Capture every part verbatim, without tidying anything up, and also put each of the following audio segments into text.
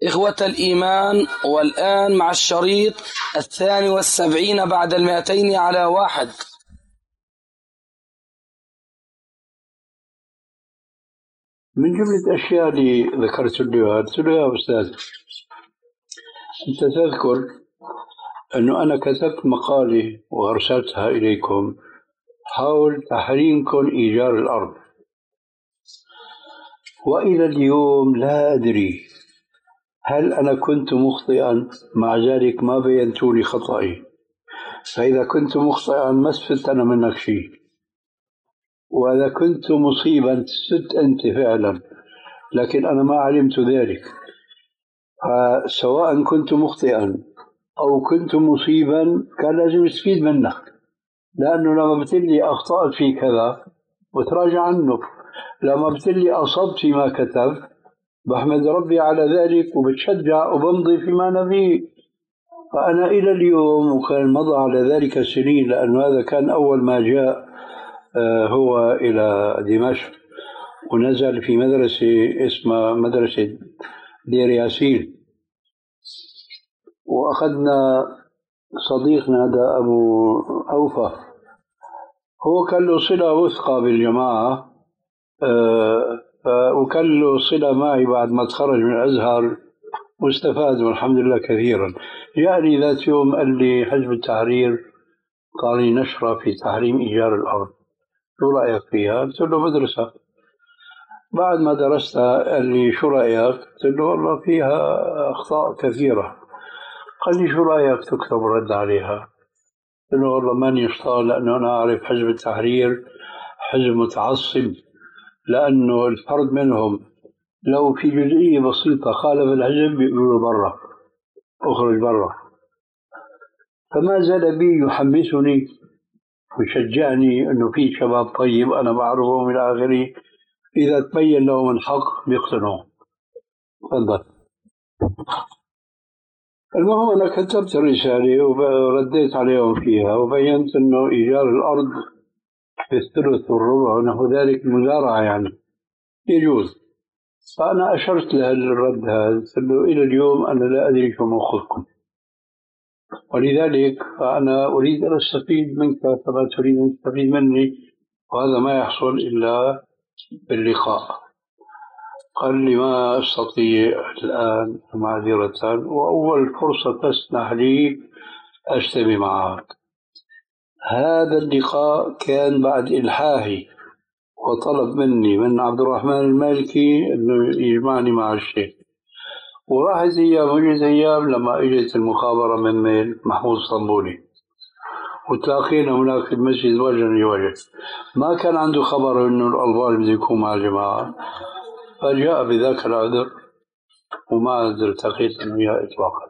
إخوة الإيمان، والآن مع الشريط الثاني والسبعين بعد المئتين على واحد. من جملة الأشياء اللي ذكرت له قلت له يا أستاذ، أنت تذكر أنه أنا كتبت مقالة وأرسلتها إليكم حول تحريمكم إيجار الأرض، وإلى اليوم لا أدري هل أنا كنت مخطئا، مع ذلك ما بينتوا لي خطأي. فإذا كنت مخطئا ما استفدت أنا منك شيء، وإذا كنت مصيبا استفدت أنت فعلا، لكن أنا ما علمت ذلك. فسواء كنت مخطئا أو كنت مصيبا كان لازم استفيد منك، لأنه لما بتقلي أخطأت في كذا وتراجع عنه، لما بتقلي أصبت فيما كتبت بحمد ربي على ذلك وبتشجع وبمضي فيما نبيه. فأنا إلى اليوم، وكان مضى على ذلك سنين، لأنه هذا كان أول ما جاء هو إلى دمشق ونزل في مدرسة اسمها مدرسة دير ياسين، وأخذنا صديقنا هذا أبو أوفى، هو كان له صلة وثقة بالجماعة، وكان له صلة معي بعد ما تخرج من الأزهر واستفاد والحمد لله كثيرا. جاءني ذات يوم قال لي حزب التحرير قال لي نشرة في تحريم إيجار الأرض، شو رأيك فيها؟ قلت له بدرسها. بعد ما درستها قال لي شو رأيك؟ قلت له والله فيها أخطاء كثيرة. قال لي شو رأيك تكتب رد عليها؟ قلت له والله ماني شطار، لأنه أنا أعرف حزب التحرير حزب متعصب، لأنه الفرد منهم لو في جزئية بسيطة خالف الحزب بيقولوا برا، أخرج برا. فما زال بي يحمسني ويشجعني أنه في شباب طيب أنا بعرفهم إلى آخره، إذا تبين لهم الحق بيقتنعوا. تفضل. المهم أنا كتبت الرسالة ورديت عليهم فيها وبينت أنه إيجار الأرض في الثلث والربع ونحو ذلك مزارعة يعني يجوز. فأنا أشرت له الرد هذا، قلت له إلى اليوم أنا لا أدري شو موقفكم، ولذلك فأنا أريد أن أستفيد منك كما تريد أن تستفيد مني، وهذا ما يحصل إلا باللقاء. قال لي ما أستطيع الآن معذرة، وأول فرصة تسنح لي أجتمع معك. هذا اللقاء كان بعد إلحاحي وطلب مني من عبد الرحمن المالكي أنه يجمعني مع الشيخ، وراحت أيام وجت أيام لما إجت المخابرة من ميل محمود صنبولي وتلاقينا هناك في المسجد وجها لوجه. ما كان عنده خبر أنه الألباني بده يكون مع الجماعة، فجاء بذاك العذر وما التقيت أنه وياه إطلاقا.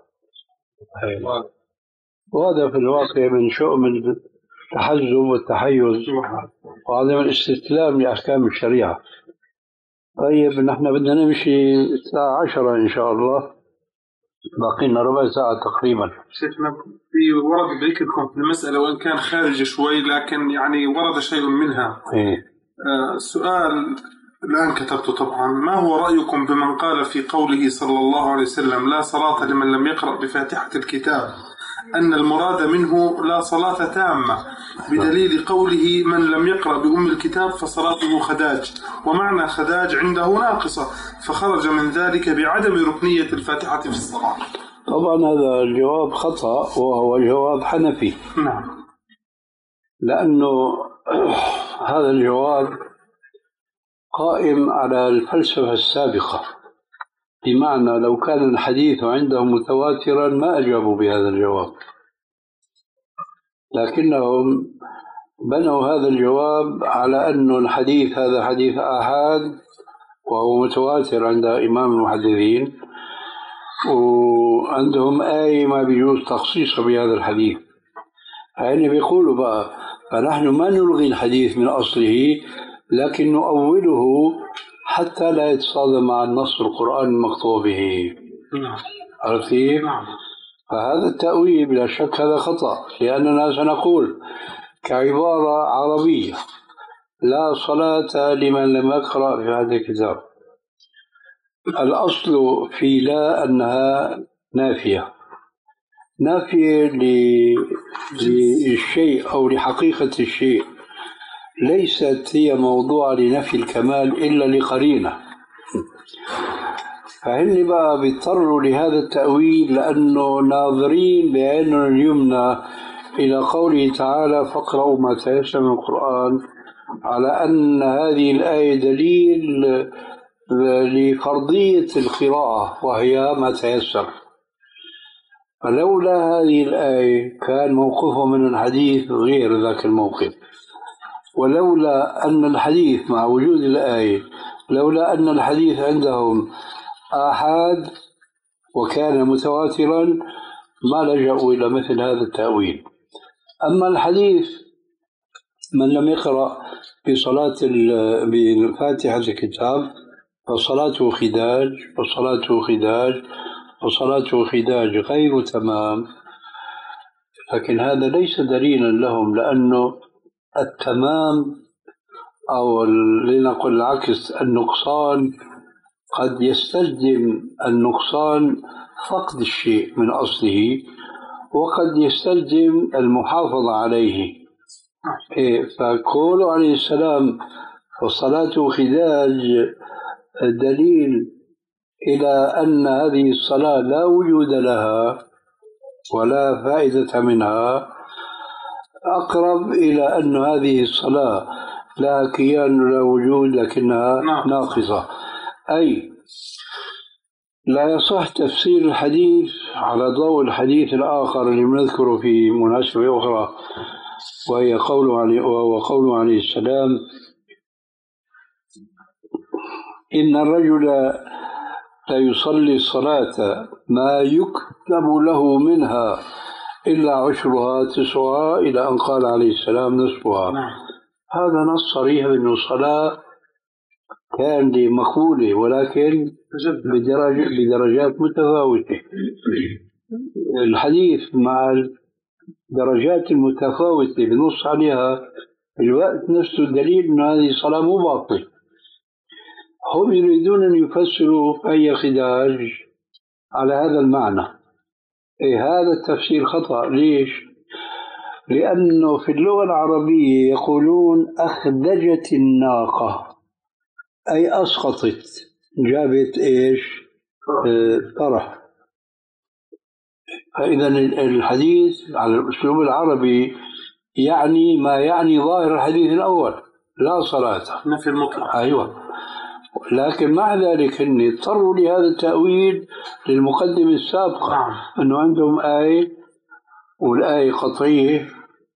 وهذا في الواقع من شؤم التحزب والتحيز وعدم الاستسلام لأحكام الشريعة. طيب نحن بدنا نمشي الساعة عشرة إن شاء الله، باقي لنا ربع ساعة تقريبا. شيخنا في ورد ذكركم في المسألة وإن كان خارج شوي، لكن يعني ورد شيء منها. إيه؟ آه سؤال الآن كتبته طبعا: ما هو رأيكم بمن قال في قوله صلى الله عليه وسلم لا صلاة لمن لم يقرأ بفاتحة الكتاب أن المراد منه لا صلاة تامة، بدليل قوله من لم يقرأ بأم الكتاب فصلاته خداج، ومعنى خداج عنده ناقصة، فخرج من ذلك بعدم ركنية الفاتحة في الصلاة؟ طبعا هذا الجواب خطأ، وهو جواب حنفي. نعم. لأنه هذا الجواب قائم على الفلسفة السابقة، بمعنى لو كان الحديث عندهم متواترا ما أجابوا بهذا الجواب، لكنهم بنوا هذا الجواب على أن الحديث هذا حديث آحاد وهو متواتر عند إمام المحدثين، وعندهم آية ما بيجوز تخصيصه بهذا الحديث. يعني بيقولوا بقى فنحن ما نلغي الحديث من أصله، لكن نؤوله حتى لا يتصادم مع النص القرآن المقطوع به. عرفت كيف؟ فهذا التأويل بلا شك هذا خطأ، لأننا سنقول كعبارة عربية لا صلاة لمن لم يقرأ في هذا الكتاب، الأصل في لا أنها نافية نافية للشيء أو لحقيقة الشيء، ليست هي موضوع لنفي الكمال إلا لقرينة. فهن بقى بيضطروا لهذا التأويل لأنه ناظرين بعيننا اليمنى إلى قوله تعالى فاقرأوا ما تيسر من القرآن، على أن هذه الآية دليل لفرضية القراءة وهي ما تيسر. فلولا هذه الآية كان موقفهم من الحديث غير ذاك الموقف، ولولا أن الحديث مع وجود الآية لولا أن الحديث عندهم آحاد وكان متواترا ما لجأوا إلى مثل هذا التأويل. أما الحديث من لم يقرأ بصلاة بفاتحة الكتاب فصلاته خداج وصلاته خداج وصلاته خداج غير تمام، لكن هذا ليس دليلا لهم، لأنه التمام أو لنقل العكس النقصان قد يستلزم النقصان فقد الشيء من أصله، وقد يستلزم المحافظة عليه. فقوله عليه السلام فالصلاة خداج دليل إلى أن هذه الصلاة لا وجود لها ولا فائدة منها، أقرب إلى أن هذه الصلاة لا كيان ولا وجود لكنها ناقصة. أي لا يصح تفسير الحديث على ضوء الحديث الآخر اللي نذكره في مناسبة أخرى، وهي قوله عليه, وقوله عليه السلام إن الرجل لا يصلي الصلاة ما يكتب له منها إلا عشرها تسعها إلى أن قال عليه السلام نصفها. هذا نص صريح أن الصلاة كان مقبولة ولكن بدرجة بدرجات متفاوتة. الحديث مع الدرجات المتفاوتة بنص عليها في الوقت نفسه دليل أن هذه الصلاة مو باطلة. هم يريدون أن يفسروا أي خداج على هذا المعنى. إيه هذا التفسير خطأ. ليش؟ لأنه في اللغة العربية يقولون أخدجت الناقة أي أسقطت، جابت إيش؟ طرح. فإذا الحديث على الأسلوب العربي يعني ما يعني ظاهر الحديث الأول لا صلاة نفي المطلق. أيوة، لكن مع ذلك هم اضطروا لهذا التأويل للمقدمة السابقة. نعم. أنه عندهم آية والآية قطعية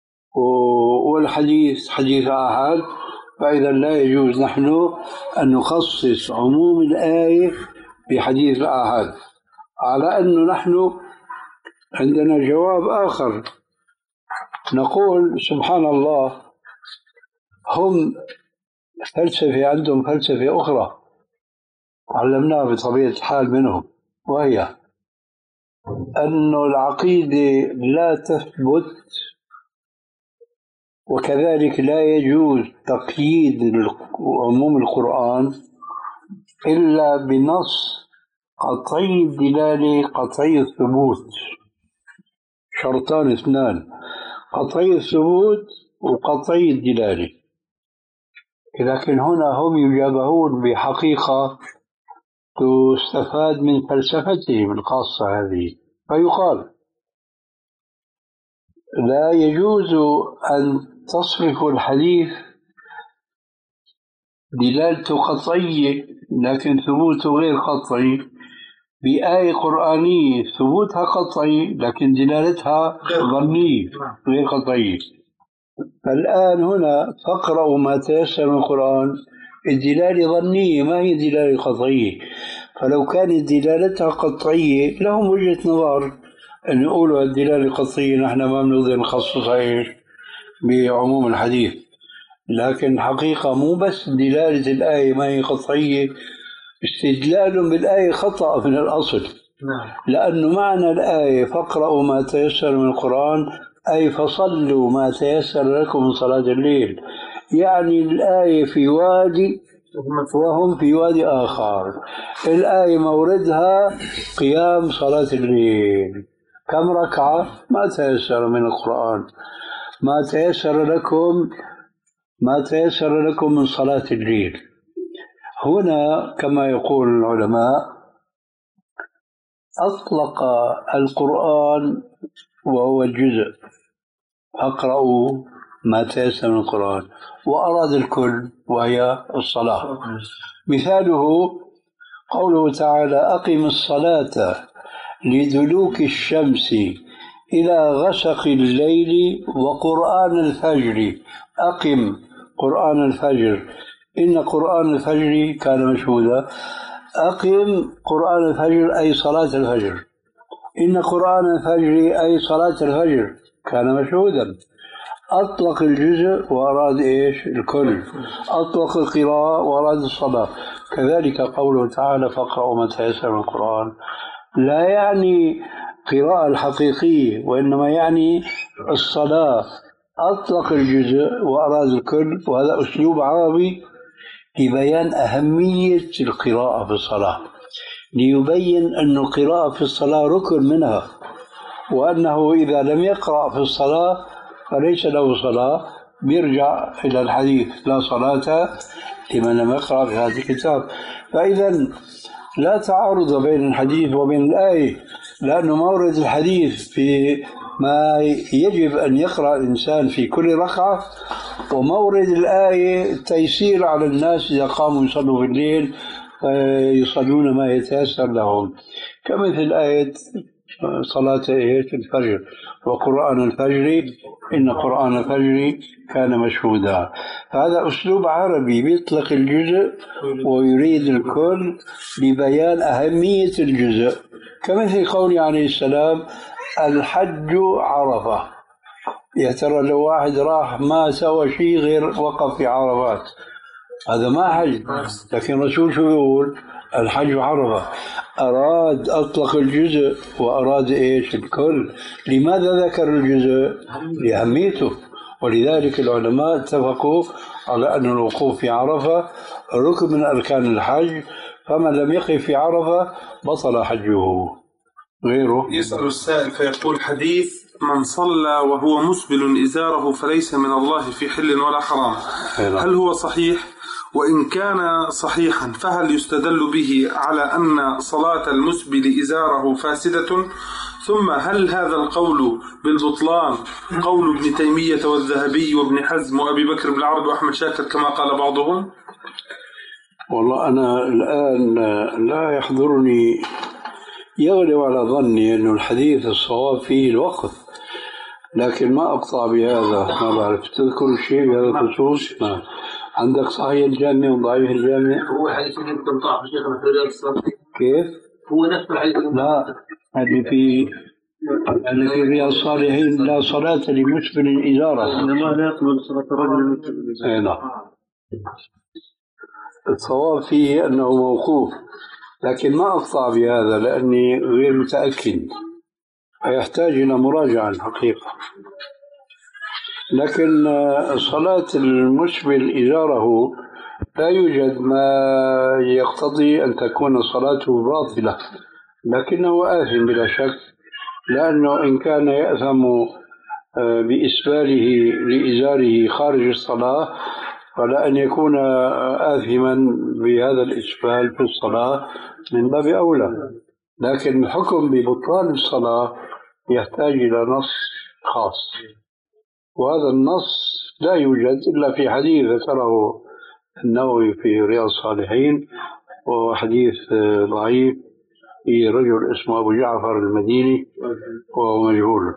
والحديث حديث آحاد، فإذا لا يجوز نحن أن نخصص عموم الآية بحديث الآحاد، على أنه نحن عندنا جواب آخر. نقول سبحان الله هم فلسفة عندهم فلسفة أخرى علمناها بطبيعة الحال منهم، وهي أن العقيدة لا تثبت وكذلك لا يجوز تقييد عموم القرآن إلا بنص قطعي الدلالة قطعي الثبوت. شرطان اثنان، قطعي الثبوت وقطعي الدلالة. لكن هنا هم يجابهون بحقيقة تستفاد من فلسفتهم الخاصة هذه، فيقال لا يجوز أن تصرف الحديث دلالته قطعية لكن ثبوته غير قطعي بآية قرآنية ثبوتها قطعي لكن دلالتها ظنية غير قطعية. فالآن هنا فاقرأوا ما تيسر من القرآن، الدلالة ظنية ما هي دلالة قطعية. فلو كانت دلالتها قطعية لهم وجهة نظر أن يقولوا الدلالة قطعية نحن ما بنقدر نخصصها إيش بعموم الحديث. لكن الحقيقة مو بس دلالة الآية ما هي قطعية، استدلال بالآية خطأ من الأصل. لأنه معنى الآية فاقرأوا ما تيسر من القرآن أي فصلوا ما تيسر لكم من صلاة الليل، يعني الآية في وادي وهم في وادي آخر. الآية موردها قيام صلاة الليل. كم ركعة؟ ما تيسر من القرآن، ما تيسر لكم ما تيسر لكم من صلاة الليل. هنا كما يقول العلماء أطلق القرآن وهو الجزء، أقرأوا ما تيسر من القرآن، وأراد الكل وهي الصلاة. مثاله قوله تعالى أقم الصلاة لدلوك الشمس إلى غسق الليل وقرآن الفجر. أقم قرآن الفجر، إن قرآن الفجر كان مشهودا. أقم قرآن الفجر أي صلاة الفجر، إن قرآن الفجر أي صلاة الفجر كان مشهودا. أطلق الجزء وأراد إيش؟ الكل. أطلق القراءة وأراد الصلاة. كذلك قوله تعالى فاقرأوا ما تيسر من القرآن، لا يعني قراءة الحقيقية، وإنما يعني الصلاة. أطلق الجزء وأراد الكل، وهذا أسلوب عربي لبيان أهمية القراءة في الصلاة، ليبين أن القراءة في الصلاة ركن منها، وأنه إذا لم يقرأ في الصلاة فليس له صلاة. بيرجع إلى الحديث لا صلاة لمن لم يقرأ في هذا الكتاب. فإذا لا تعارض بين الحديث وبين الآية، لأن مورد الحديث في ما يجب أن يقرأ الإنسان في كل ركعة، ومورد الآية التيسير على الناس إذا قاموا يصلوا في الليل يصلون ما يتيسر لهم، كمثل آية صلاة الفجر وقرآن الفجر إن قرآن الفجر كان مشهودا. هذا أسلوب عربي بيطلق الجزء ويريد الكل لبيان أهمية الجزء، كمثل قول عليه السلام الحج عرفة. يا ترى لو واحد راح ما سوى شيء غير وقف في عرفات هذا ما حج، لكن الرسول شو يقول؟ الحج عرفة. أراد أطلق الجزء وأراد إيش؟ الكل. لماذا ذكر الجزء؟ لأهميته. ولذلك العلماء اتفقوا على أن الوقوف في عرفة ركن من أركان الحج، فمن لم يقف في عرفة بطل حجه. غيره يسأل السائل فيقول حديث من صلى وهو مسبل إزاره فليس من الله في حل ولا حرام، هل هو صحيح؟ وإن كان صحيحا فهل يستدل به على أن صلاة المسبل إزاره فاسدة؟ ثم هل هذا القول بالبطلان قول ابن تيمية والذهبي وابن حزم وأبي بكر بن العربي وأحمد شاكر كما قال بعضهم؟ والله أنا الآن لا يحضرني، يغلب على ظني أن الحديث الصواب فيه الوقف، لكن ما أقطع بهذا. ما بعرف تذكر شيء بهذا الخصوص؟ ما عندك صحيح الجامع وضعيف الجامع؟ هو حديث يمكن ضعف شيخنا في رياض الصالحين. كيف؟ هو نفس الحديث. لا، هذه في اللي في رياض الصالحين لا صلاة لمسبل إزارة. إنما لا يقبل صلاة الرجل مسبل. أي نعم. الصواب فيه أنه موقوف، لكن ما أقطع بهذا لأني غير متأكد، يحتاج إلى مراجعة الحقيقة. لكن صلاة المسبل إزاره لا يوجد ما يقتضي أن تكون صلاته باطلة، لكنه آثم بلا شك، لأنه إن كان يأثم بإسباله لإزاره خارج الصلاة فلا أن يكون آثما بهذا الإسبال في الصلاة من باب أولى. لكن الحكم ببطلان الصلاة يحتاج إلى نص خاص، وهذا النص لا يوجد إلا في حديث ذكره النووي في رياض الصالحين، وهو حديث ضعيف في رجل اسمه أبو جعفر المديني وهو مجهول.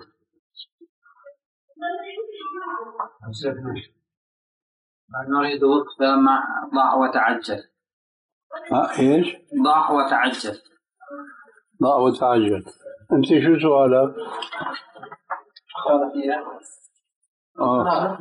نريد وقفة مع ضع وتعجل. ها إيش؟ ضع وتعجل. ضع وتعجل. أنت شو سؤالك؟ قال فيها. آه.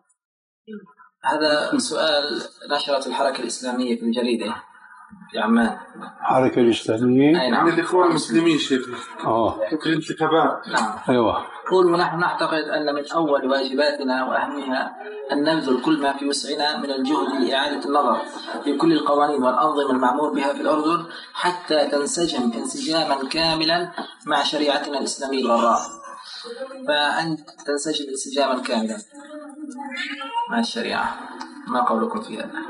هذا سؤال نشرت الحركة الإسلامية في الجريدة في عمان. الحركة الإسلامية؟ أي نعم. الإخوان المسلمين شيخنا. آه. في الانتخابات. نعم. أيوة. قول ونحن نعتقد أن من أول واجباتنا وأهمها أن نبذل كل ما في وسعنا من الجهد لإعادة النظر في كل القوانين والأنظمة المعمول بها في الأردن حتى تنسجم انسجاما كاملا مع شريعتنا الإسلامية الغراء. فأنت تنسجم انسجاما كاملا مع الشريعة، ما قولكم في هذا؟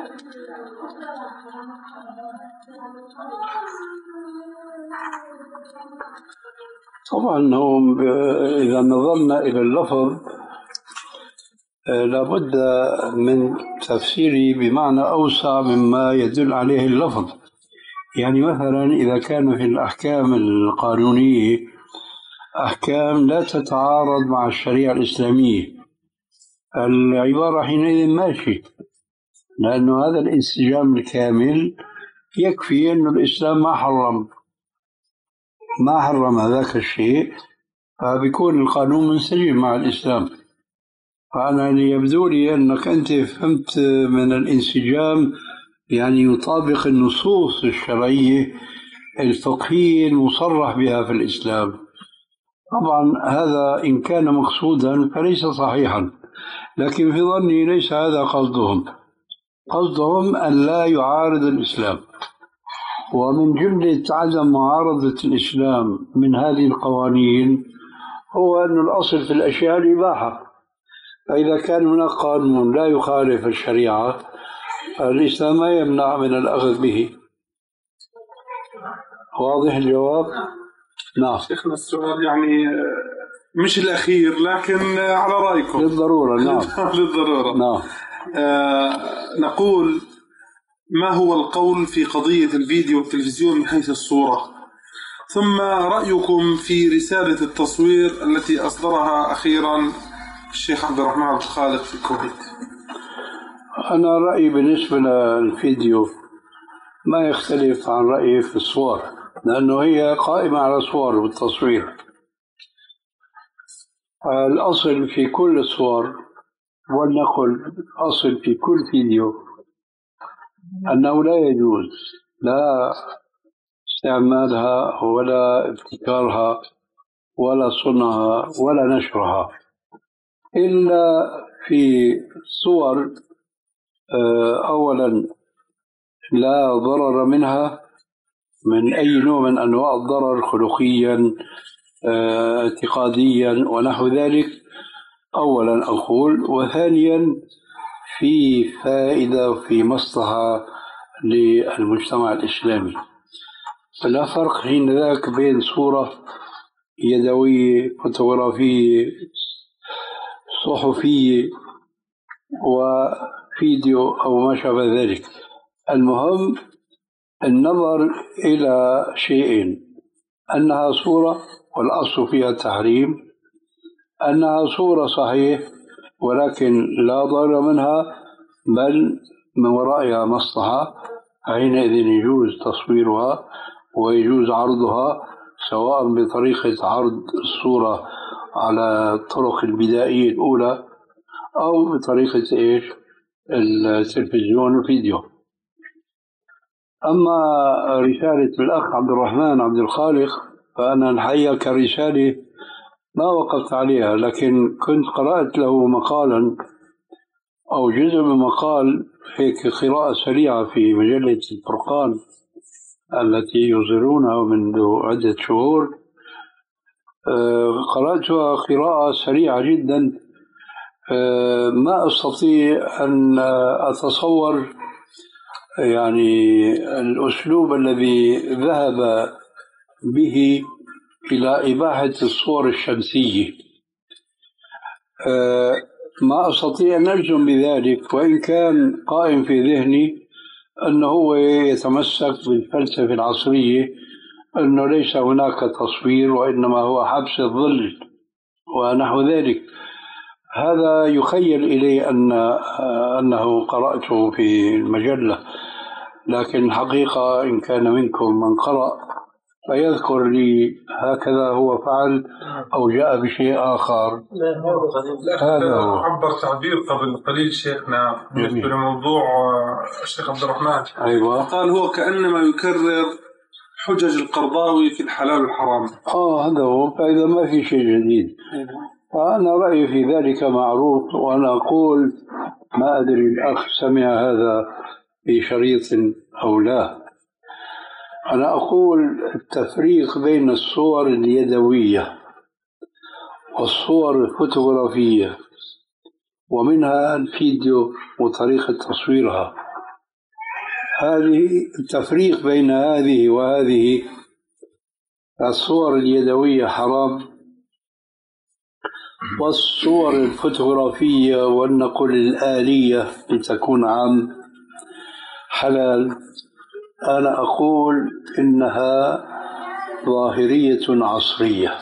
طبعا هم إذا نظرنا إلى اللفظ لابد من تفسيره بمعنى أوسع مما يدل عليه اللفظ. يعني مثلا إذا كان في الأحكام القانونية أحكام لا تتعارض مع الشريعة الإسلامية، العبارة حينئذ ماشي، لأنه هذا الانسجام الكامل يكفي أن الإسلام ما حرم ما حرم هذاك الشيء، فبيكون القانون منسجم مع الإسلام. فأنا اللي يبدو لي أنك أنت فهمت من الانسجام يعني يطابق النصوص الشرعية الفقهية المصرح بها في الإسلام. طبعا هذا إن كان مقصودا فليس صحيحا، لكن في ظني ليس هذا قصدهم. قصدهم أن لا يعارض الإسلام، ومن جملة عدم معارضة الإسلام من هذه القوانين هو أن الأصل في الأشياء الإباحة، فإذا كان هناك قانون لا يخالف الشريعة الإسلام ما يمنع من الأخذ به. واضح الجواب؟ نعم. شيخنا السؤال يعني مش الأخير لكن على رأيكم. للضرورة. نعم. للضرورة. نعم. آه نقول ما هو القول في قضية الفيديو والتلفزيون من حيث الصورة، ثم رأيكم في رسالة التصوير التي أصدرها أخيرا الشيخ عبد الرحمن عبد الخالق في الكويت. أنا رأيي بالنسبة للفيديو ما يختلف عن رأيي في الصور، لأنه هي قائمة على الصور والتصوير. الأصل في كل الصور، ولنقل أصل في كل فيديو، أنه لا يجوز لا استعمالها ولا ابتكارها ولا صنعها ولا نشرها، إلا في صور أولا لا ضرر منها من أي نوع من أنواع الضرر خلقيا اعتقاديا ونحو ذلك أولا أقول، وثانيا في فائدة وفي مصلحة للمجتمع الإسلامي. فلا فرق حين ذاك بين صورة يدوية فوتوغرافية صحفية وفيديو أو ما شابه ذلك. المهم النظر إلى شيئين: أنها صورة والأصل فيها التحريم، أنها صورة صحيح ولكن لا ضرر منها بل من ورائها مصلحة، حينئذ يجوز تصويرها ويجوز عرضها، سواء بطريقة عرض الصورة على الطرق البدائية الأولى أو بطريقة إيش التلفزيون والفيديو. أما رسالة الأخ عبد الرحمن عبد الخالق فأنا الحقيقة كرسالة ما وقفت عليها، لكن كنت قرأت له مقالا أو جزء من مقال هيك قراءة سريعة في مجلة الفرقان التي يصدرونها منذ عدة شهور. قرأتها قراءة سريعة جدا، ما أستطيع أن أتصور يعني الأسلوب الذي ذهب به إلى إباحة الصور الشمسية. ما أستطيع أن أجزم بذلك، وإن كان قائم في ذهني أنه هو يتمسك بالفلسفة العصرية أنه ليس هناك تصوير وإنما هو حبس الظل ونحو ذلك. هذا يخيل إلي أن أنه قرأته في المجلة، لكن حقيقة إن كان منكم من قرأ فيذكر لي هكذا هو فعل أو جاء بشيء آخر. هذا هو عبر تعبير قبل قليل شيخنا بالنسبة لموضوع الشيخ عبد الرحمن. أيوة. قال هو كأنما يكرر حجج القرضاوي في الحلال والحرام. آه هذا هو، فإذا ما في شيء جديد فأنا رأيي في ذلك معروف. وأنا أقول ما أدري الأخ سمع هذا في شريط أو لا. أنا أقول التفريق بين الصور اليدوية والصور الفوتوغرافية ومنها الفيديو وطريقة تصويرها، هذه التفريق بين هذه وهذه. الصور اليدوية حرام، والصور الفوتوغرافية والنقل الآلية لتكون عام حلال. أنا أقول إنها ظاهرية عصرية،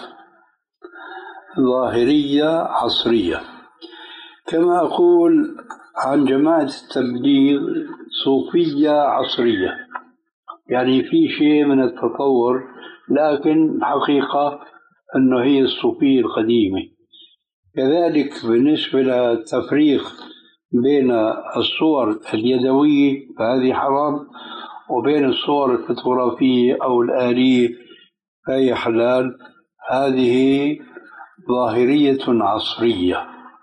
ظاهرية عصرية. كما أقول عن جماعة التبليغ صوفية عصرية، يعني في شيء من التطور، لكن حقيقة أنه هي الصوفية القديمة. كذلك بالنسبة للتفريق بين الصور اليدوية فهذه حرام، وبين الصور الفوتوغرافية أو الآلية فهي حلال. هذه ظاهرية عصرية،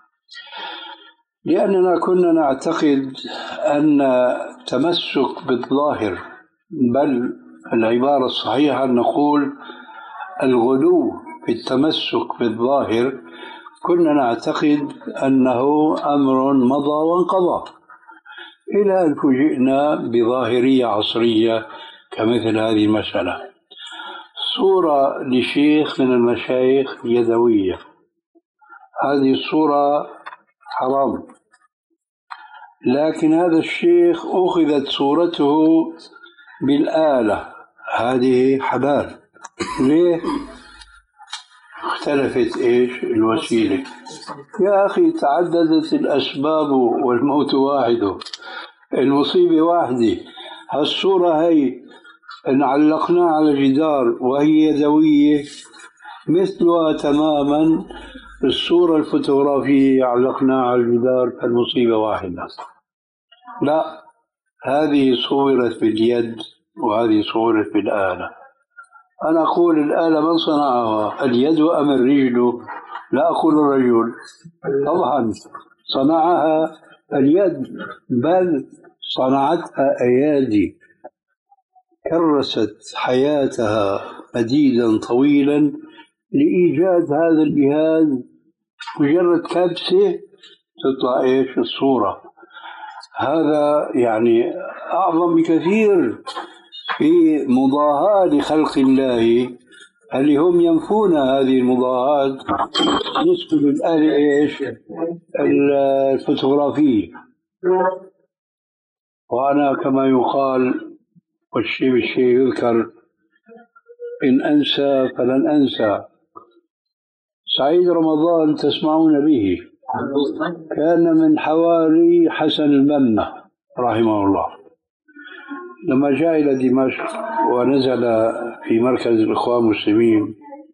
لأننا كنا نعتقد أن التمسك بالظاهر، بل العبارة الصحيحة أن نقول الغلو في التمسك بالظاهر، كنا نعتقد أنه أمر مضى وانقضى، إلى أن فوجئنا بظاهرية عصرية كمثل هذه المسألة. صورة لشيخ من المشايخ يدوية، هذه الصورة حرام، لكن هذا الشيخ أخذت صورته بالآلة، هذه حلال. ليه؟ اختلفت إيش الوسيلة. يا أخي تعددت الأسباب والموت واحد، المصيبة واحدة. هالصورة هي إن علقناها على الجدار وهي يدوية مثلها تماما الصورة الفوتوغرافية علقناها على الجدار، فالمصيبة واحدة. لا، هذه صورت باليد وهذه صورت بالآلة. أنا أقول الآلة من صنعها، اليد أم الرجل؟ لا أقول الرجل، طبعا صنعها اليد، بل صنعتها أيادي كرست حياتها مديدا طويلا لإيجاد هذا الجهاز. مجرد كبسة تطلع إيش الصورة. هذا يعني أعظم بكثير في مضاهاة لخلق الله، اللي هم ينفون هذه المضاهاة بالنسبة للآلة إيش الفوتوغرافية. وأنا كما يقال والشيء بالشيء يذكر، إن أنسى فلن أنسى. سعيد رمضان تسمعون به كان من حواري حسن البنا رحمه الله، لما جاء إلى دمشق ونزل في مركز الإخوان المسلمين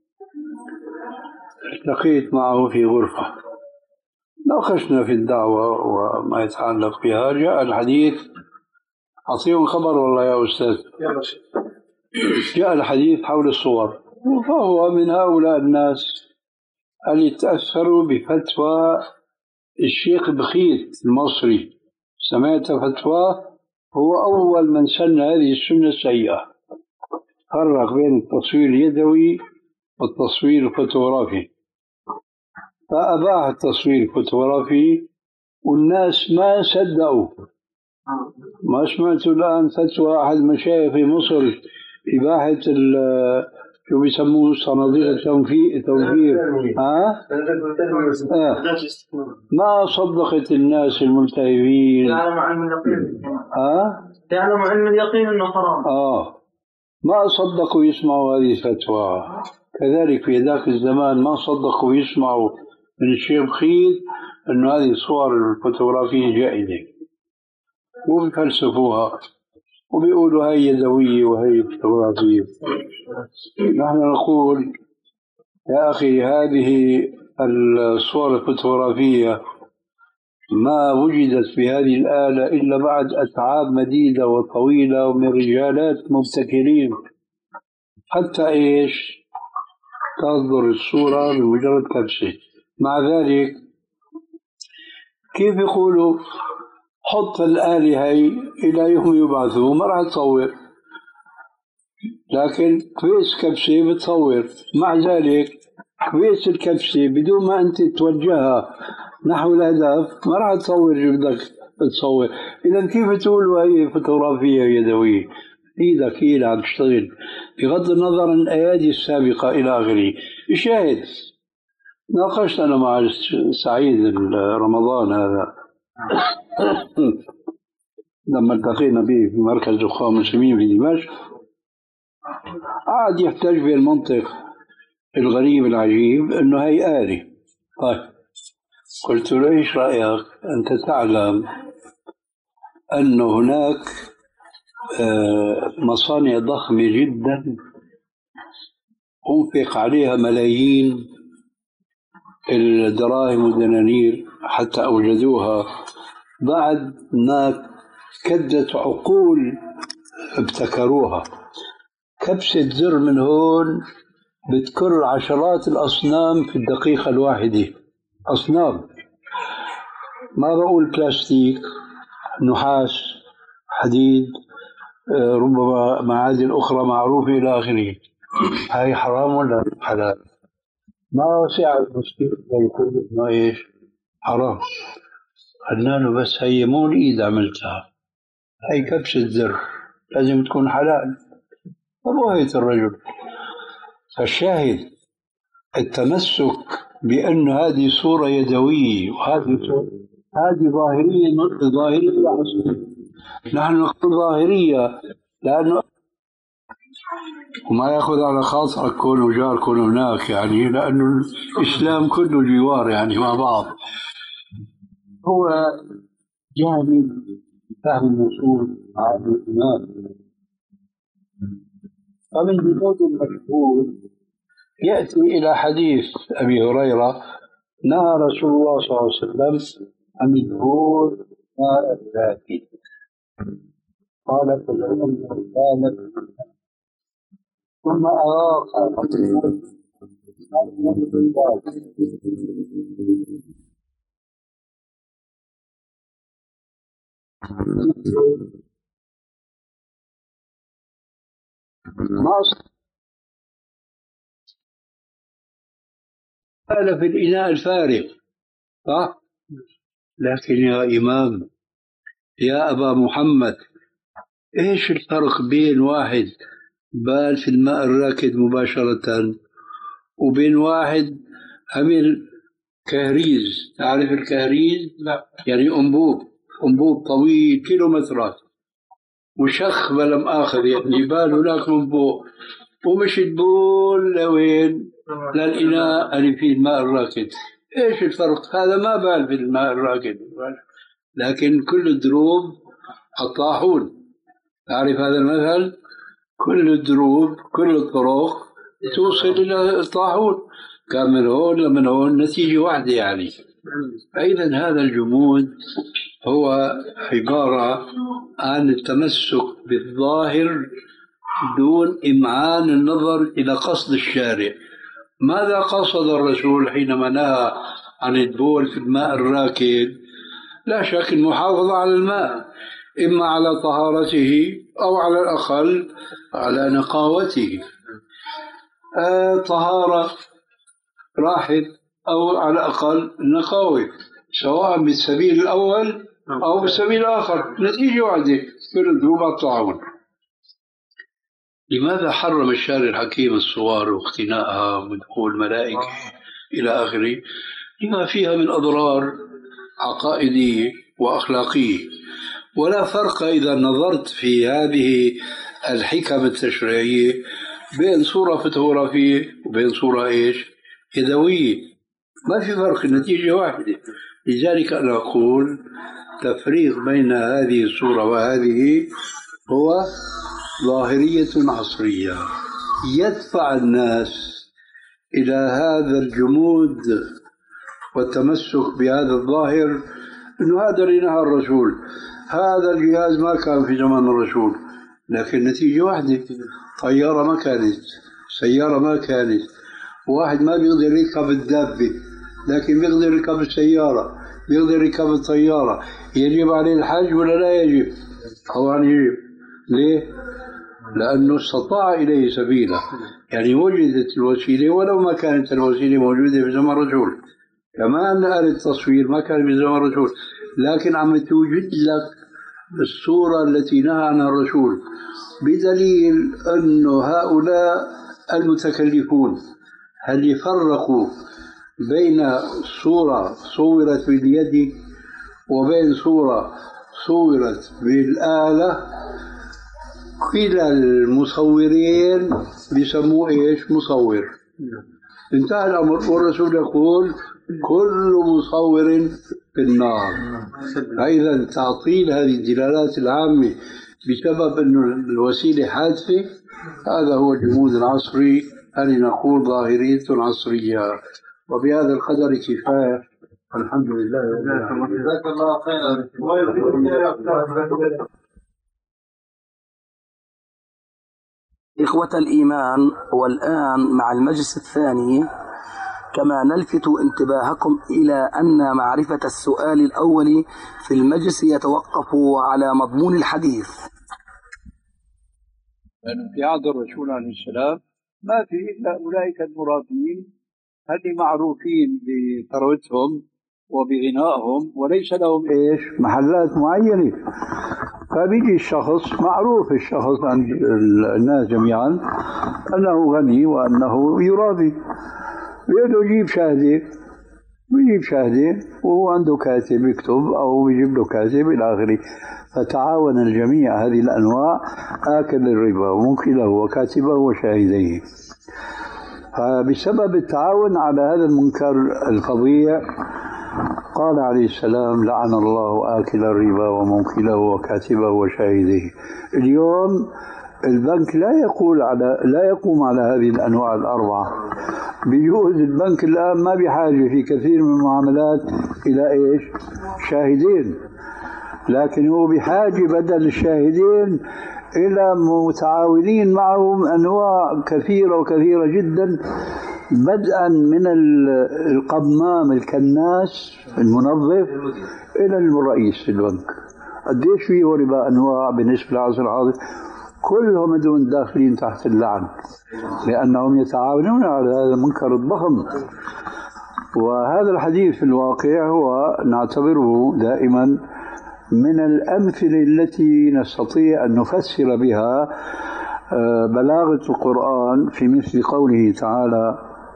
التقيت معه في غرفة، ناقشنا في الدعوة وما يتعلق بها. جاء الحديث، أعطيهم خبر والله يا أستاذ، جاء الحديث حول الصور، فهو من هؤلاء الناس اللي تأثروا بفتوى الشيخ بخيت المصري. سمعت فتواه، هو أول من سن هذه السنة السيئة، فرق بين التصوير اليدوي والتصوير الفوتوغرافي، فأباح التصوير الفوتوغرافي والناس ما صدقوا. ما سمعت الآن فتوى أحد مشايخ في مصر إباحة شو بيسموه صناديق التوفير توفير ها؟ آه. ما صدقت الناس الملتهبين. يعلم علم اليقين. ها؟ يعلم علم اليقين إنه حرام. آه ما صدقوا يسمعوا هذه الفتوى. كذلك في ذاك الزمان ما صدقوا يسمعوا من الشيخ بخيت أن هذه الصور الفوتوغرافية جائزة، وبيفلسفوها وبيقولوا هاي يدوية وهي فوتوغرافية. نحن نقول يا أخي هذه الصور الفوتوغرافية ما وجدت بهذه الآلة إلا بعد أتعاب مديدة وطويلة ومن رجالات مبتكرين حتى إيش تصدر الصورة بمجرد كبسة. مع ذلك كيف يقولوا حط الآلة هي إلى يوم يبعثوا ما راح تصور، لكن كويس كبسة بتصور. مع ذلك كويس الكبسة بدون ما أنت توجهها نحو الهدف ما راح تصور شو بدك تصور. إذا كيف تقول هي فوتوغرافية يدوية؟ إيدك هي اللي عم تشتغل بغض النظر عن الأيادي السابقة إلى آخره. الشاهد ناقشت أنا مع سعيد رمضان هذا لما التقينا به في مركز الأخوة المسلمين في دمشق، قاعد يحتج بالمنطق الغريب العجيب إنه هي آلة. طيب قلت له إيش رأيك أنت تعلم أن هناك مصانع ضخمة جدا أنفق عليها ملايين الدراهم والدنانير حتى أوجدوها، بعد ما كدت عقول ابتكروها. كبسة زر من هون بتكر عشرات الأصنام في الدقيقة الواحدة، أصنام، ما بقول بلاستيك، نحاس، حديد، ربما معادن أخرى معروفة إلى آخره. هاي حرام ولا حلال؟ ما وسع المسلم ويقول إنه إيش حرام. قلنا له بس هي مو الإيد عملتها، هي كبسة زر لازم تكون حلال. فبوهيت الرجل. فالشاهد التمسك بأن هذه صورة يدوية وهذه هذه ظاهرية ظاهرية عصرية. نحن نقول ظاهرية لأنه وما يأخذ على خاطرك كونه جار كونه هناك، يعني لأنه الإسلام كله جوار يعني مع بعض. هو جاهل فهم النصوص عن الإمام. فمن جهود المشهور يأتي إلى حديث أبي هريرة نهى رسول الله صلى الله عليه وسلم عن الدخول ماء الراكد. قال فالعلم كانت ثم أراق ما قال في الإناء الفارغ صح؟ لكن يا إمام يا أبا محمد إيش الفرق بين واحد بال في الماء الراكد مباشرة وبين واحد عمل كهريز؟ تعرف الكهريز؟ لا. يعني أنبوب أنبوب طويل كيلومترات وشخ بلم آخر يعني بال هناك من فوق ومش تبول لوين للإناء اللي فيه الماء الراكد. إيش الفرق؟ هذا ما بال في الماء الراكد لكن كل الدروب الطاحون. تعرف هذا المثل؟ كل الدروب كل الطرق توصل إلى الطاحون، كان من هون لمن هون نتيجة واحدة يعني. فإذا هذا الجمود هو عبارة عن التمسك بالظاهر دون إمعان النظر إلى قصد الشارع. ماذا قصد الرسول حينما نهى عن البول في الماء الراكد؟ لا شك المحافظة على الماء، إما على طهارته أو على الأقل على نقاوته. آه طهارة راحت أو على الأقل نقاوة، سواء بالسبيل الأول أو بالسبيل الآخر نتيجة واحدة كل الذنوب الطاعون. لماذا حرم الشارع الحكيم الصور واختناءها ودخول الملائكة إلى آخره؟ لما فيها من أضرار عقائدية وأخلاقية. ولا فرق إذا نظرت في هذه الحكم التشريعية بين صورة فوتوغرافية وبين صورة إيش يدوية، ما في فرق، النتيجة واحدة. لذلك أنا أقول تفريق بين هذه الصورة وهذه هو ظاهرية عصرية يدفع الناس إلى هذا الجمود والتمسك بهذا الظاهر، إنه هذا اللي نهى الرسول. هذا الجهاز ما كان في زمان الرسول، لكن النتيجة واحدة، طيارة ما كانت، سيارة ما كانت، واحد ما بيقدر يركب الدابة لكن بيقدر يركب السيارة، بيقدر يركب الطيارة، يجب عليه الحج ولا لا يجب؟ طبعا يجب. ليه؟ لأنه استطاع إليه سبيلا، يعني وجدت الوسيلة ولو ما كانت الوسيلة موجودة في زمن الرسول، كما أن آلة التصوير ما كان في زمن الرسول، لكن عم توجد لك الصورة التي نهى عنها الرسول، بدليل أن هؤلاء المتكلفون هل يفرقوا بين صورة صورت باليد وبين صورة صورت بالآلة؟ كلا المصورين بيسموه إيش؟ مصور. انتهى الأمر، والرسول يقول كل مصور في النار. فإذا تعطيل هذه الدلالات العامة بسبب أن الوسيلة حادثة، هذا هو الجمود العصري، هل نقول ظاهرية عصرية. وبهذا القدر كفاية، الحمد لله. جزاك الله خيرا. إخوة الإيمان، والآن مع المجلس الثاني، كما نلفت انتباهكم إلى أن معرفة السؤال الأول في المجلس يتوقف على مضمون الحديث، لأنه في عهد الرسول عليه السلام ما في إلا أولئك المرابين اللي معروفين بثروتهم وبغنائهم وليس لهم إيش؟ محلات معينة. فبيجي الشخص معروف، الشخص عند الناس جميعا أنه غني وأنه يرابي، بيقول يجيب شهادة، بيجيب شهادة وهو عنده كاتب يكتب أو يجيب له كاتب إلى آخره. فتعاون الجميع هذه الأنواع، آكل الربا وموكله وكاتبه وشاهديه. فبسبب التعاون على هذا المنكر الفظيع قال عليه السلام لعن الله آكل الربا وموكله وكاتبه وشاهديه. اليوم البنك لا يقول على لا يقوم على هذه الأنواع الأربعة. بيجوز البنك الآن ما بحاجة في كثير من المعاملات إلى إيش؟ شاهدين، لكن هو بحاجة بدل الشاهدين إلى متعاونين معهم أنواع كثيرة وكثيرة جدا، بدءا من القمام الكناس المنظف إلى الرئيس البنك. قديش فيه ربا أنواع بالنسبة للعصر الحاضر، كلهم دون داخلين تحت اللعن، لأنهم يتعاونون على هذا المنكر الضخم. وهذا الحديث في الواقع هو نعتبره دائما من الأمثلة التي نستطيع أن نفسر بها بلاغة القرآن في مثل قوله تعالى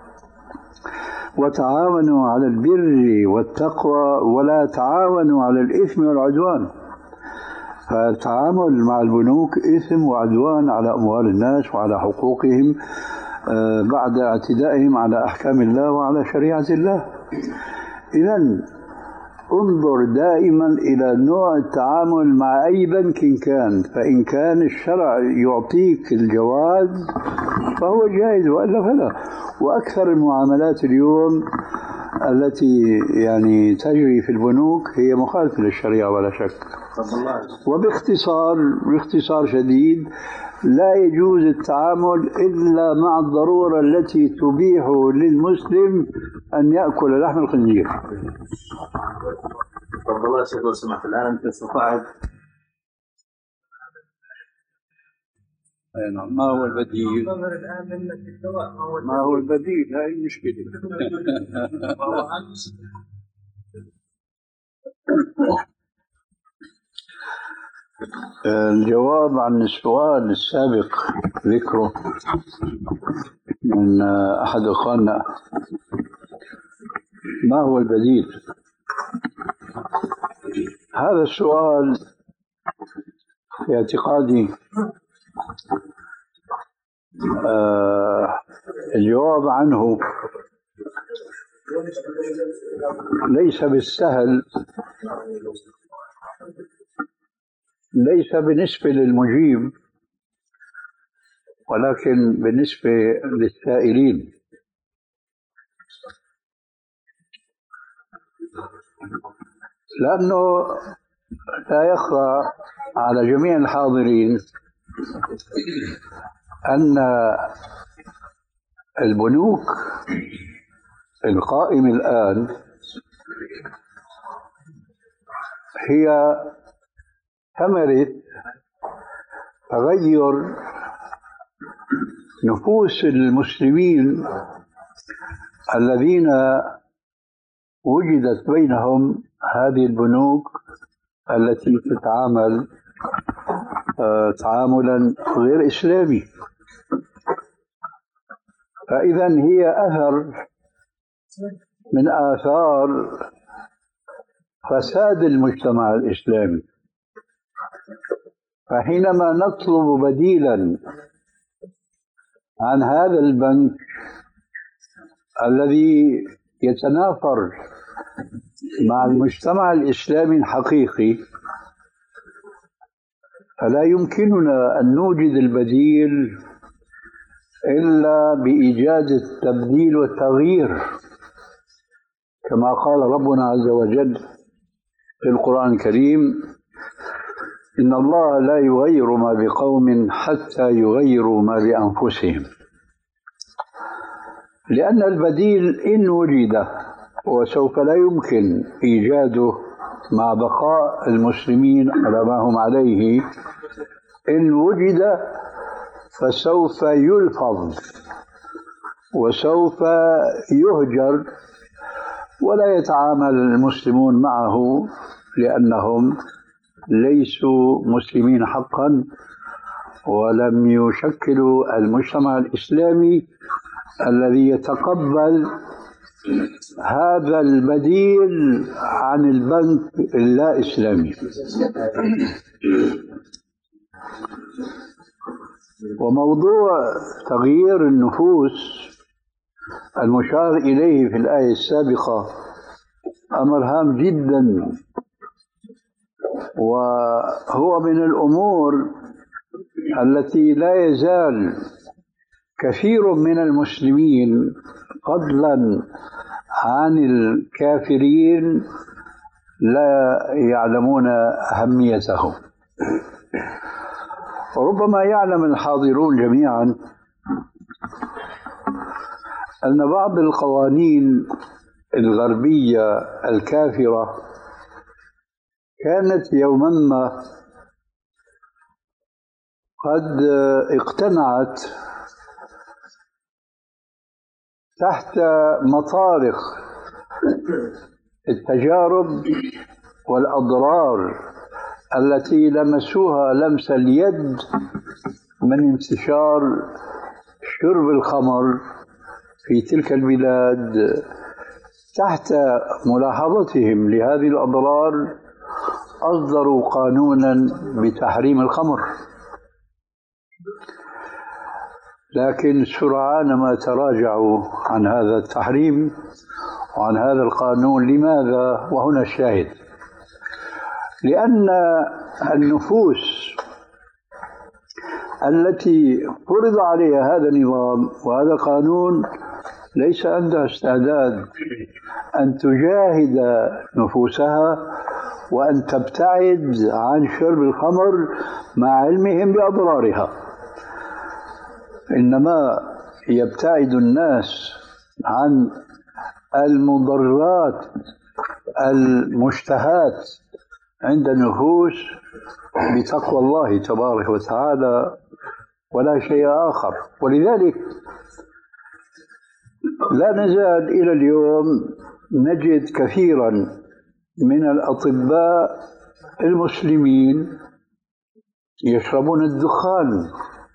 وتعاونوا على البر والتقوى ولا تعاونوا على الإثم والعدوان. فالتعامل مع البنوك إثم وعدوان على أموال الناس وعلى حقوقهم بعد اعتدائهم على أحكام الله وعلى شريعة الله. إذن انظر دائما إلى نوع التعامل مع أي بنك كان، فإن كان الشرع يعطيك الجواز فهو جائز وإلا فلا. وأكثر المعاملات اليوم التي يعني تجري في البنوك هي مخالفة للشريعة ولا شك. وباختصار باختصار شديد لا يجوز التعامل إلا مع الضرورة التي تبيح للمسلم أن يأكل لحم الخنزير. تفضل الله شيخ لو سمحت. الآن أنت استطعت ما هو البديل؟ ما هو البديل؟ هاي المشكلة. الجواب عن السؤال السابق ذكره من أحد أخواننا، ما هو البديل؟ هذا السؤال في اعتقادي آه الجواب عنه ليس بالسهل، ليس بالنسبة للمجيب ولكن بالنسبة للسائلين. لأنه لا يخفى على جميع الحاضرين أن البنوك القائمة الآن هي ثمرة تغير نفوس المسلمين الذين وجدت بينهم هذه البنوك التي تتعامل تعاملا غير إسلامي. فإذا هي أثر من آثار فساد المجتمع الإسلامي. فحينما نطلب بديلا عن هذا البنك الذي يتنافر مع المجتمع الإسلامي الحقيقي، فلا يمكننا أن نوجد البديل إلا بإيجاد التبديل والتغيير، كما قال ربنا عز وجل في القرآن الكريم: إن الله لا يغير ما بقوم حتى يغيروا ما بأنفسهم. لأن البديل إن وجد، وسوف لا يمكن إيجاده مع بقاء المسلمين على ما هم عليه، إن وجد فسوف يلفظ وسوف يهجر ولا يتعامل المسلمون معه، لأنهم ليسوا مسلمين حقا ولم يشكلوا المجتمع الإسلامي الذي يتقبل هذا البديل عن البنك اللا إسلامي. وموضوع تغيير النفوس المشار إليه في الآية السابقة أمر هام جدا، وهو من الأمور التي لا يزال كثير من المسلمين فضلا عن الكافرين لا يعلمون أهميته. وربما يعلم الحاضرون جميعا أن بعض القوانين الغربية الكافرة كانت يوما ما قد اقتنعت تحت مطارق التجارب والأضرار التي لمسوها لمس اليد من انتشار شرب الخمر في تلك البلاد. تحت ملاحظتهم لهذه الأضرار أصدروا قانونا بتحريم الخمر، لكن سرعان ما تراجعوا عن هذا التحريم وعن هذا القانون. لماذا؟ وهنا الشاهد: لأن النفوس التي فرض عليها هذا النظام وهذا القانون ليس عندها استعداد أن تجاهد نفوسها وأن تبتعد عن شرب الخمر مع علمهم بأضرارها، إنما يبتعد الناس عن المضرات المشتهات عند النفوس بتقوى الله تبارك وتعالى ولا شيء آخر. ولذلك لا نزال إلى اليوم نجد كثيرا من الأطباء المسلمين يشربون الدخان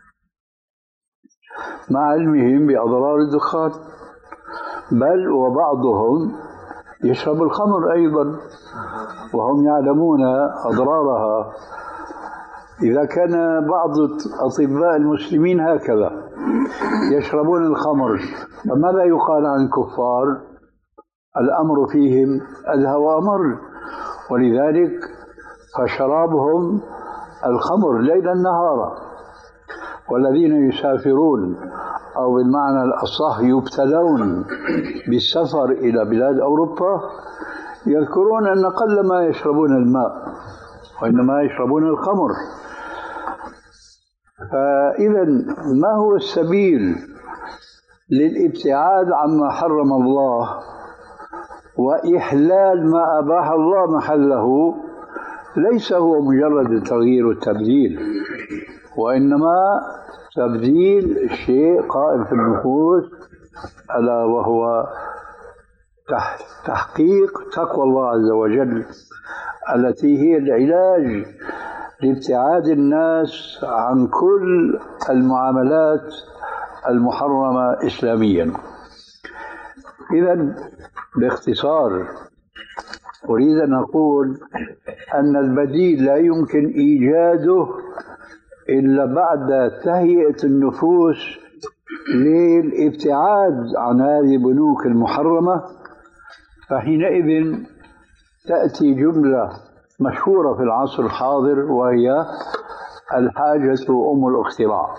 مع علمهم بأضرار الدخان، بل وبعضهم يشرب الخمر أيضا وهم يعلمون أضرارها. إذا كان بعض أطباء المسلمين هكذا يشربون الخمر، فماذا يقال عن الكفار؟ الأمر فيهم أدهى وأمر. ولذلك فشرابهم الخمر ليلا نهارا. والذين يسافرون أو بالمعنى الأصح يبتلون بالسفر إلى بلاد أوروبا يذكرون أن قل ما يشربون الماء وإنما يشربون الخمر. فإذا ما هو السبيل للابتعاد عما حرم الله وإحلال ما أباح الله محله؟ ليس هو مجرد التغيير والتبديل، وإنما تبديل شيء قائم في النفوس، ألا وهو تحقيق تقوى الله عز وجل التي هي العلاج لابتعاد الناس عن كل المعاملات المحرمة إسلاميا. إذن باختصار أريد أن أقول أن البديل لا يمكن إيجاده إلا بعد تهيئة النفوس للابتعاد عن هذه البنوك المحرمة. فحينئذ تأتي جملة مشهورة في العصر الحاضر وهي الحاجة أم الاختراع.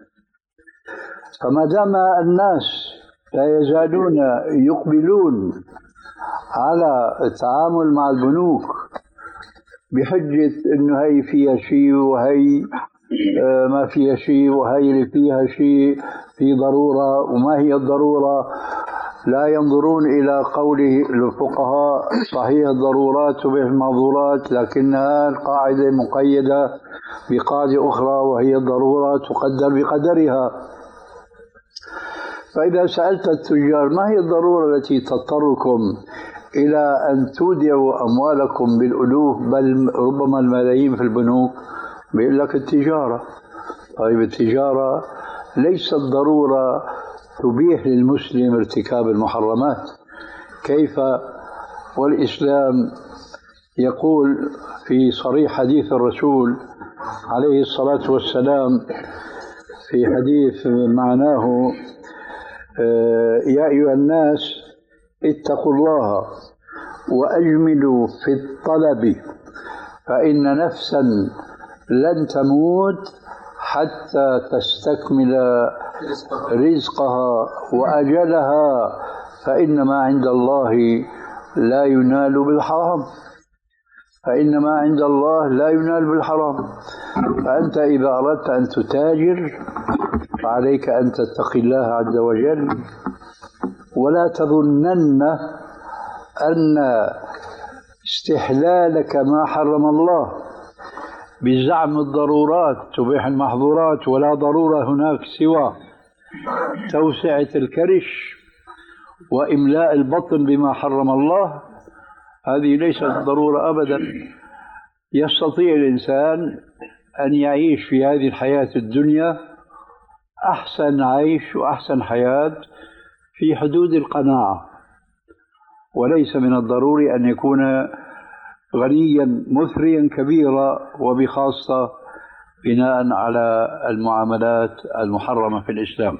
فما دام الناس لا يزالون يقبلون على التعامل مع البنوك بحجة إنه هي فيها شيء وهي ما فيها شيء وهي اللي فيها شيء في ضرورة وما هي الضرورة، لا ينظرون إلى قول الفقهاء صحيح الضرورات تبيح المحظورات، لكنها القاعدة مقيدة بقاعدة أخرى وهي الضرورة تقدر بقدرها. فإذا سألت التجار ما هي الضرورة التي تضطركم إلى أن تودعوا أموالكم بالألوف بل ربما الملايين في البنوك، بيقول لك التجارة. طيب التجارة ليست ضرورة تبيح للمسلم ارتكاب المحرمات. كيف والإسلام يقول في صريح حديث الرسول عليه الصلاة والسلام في حديث معناه يا أيها الناس اتقوا الله وأجملوا في الطلب فإن نفسا لن تموت حتى تستكمل رزقها وأجلها، فإنما عند الله لا ينال بالحرام فإنما عند الله لا ينال بالحرام. فأنت إذا أردت أن تتاجر فعليك أن تتقي الله عز وجل، ولا تظنن أن استحلالك ما حرم الله بزعم الضرورات تبيح المحظورات، ولا ضرورة هناك سوى توسعة الكرش وإملاء البطن بما حرم الله، هذه ليست ضرورة أبدا. يستطيع الإنسان أن يعيش في هذه الحياة الدنيا أحسن عيش وأحسن حياة في حدود القناعة، وليس من الضروري أن يكون غنيا مثريا كبيرا، وبخاصة بناء على المعاملات المحرمة في الإسلام.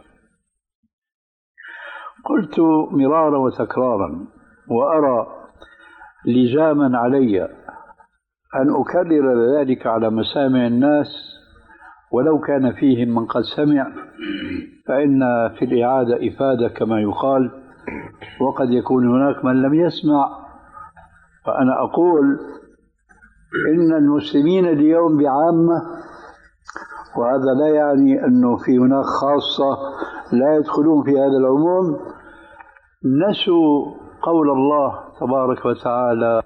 قلت مرارا وتكرارا وأرى لزاما علي أن أكرر ذلك على مسامع الناس ولو كان فيهم من قد سمع، فإن في الإعادة إفادة كما يقال، وقد يكون هناك من لم يسمع. فأنا أقول إن المسلمين اليوم بعامة، وهذا لا يعني أنه في هناك خاصة لا يدخلون في هذا العموم، نسوا قول الله تبارك وتعالى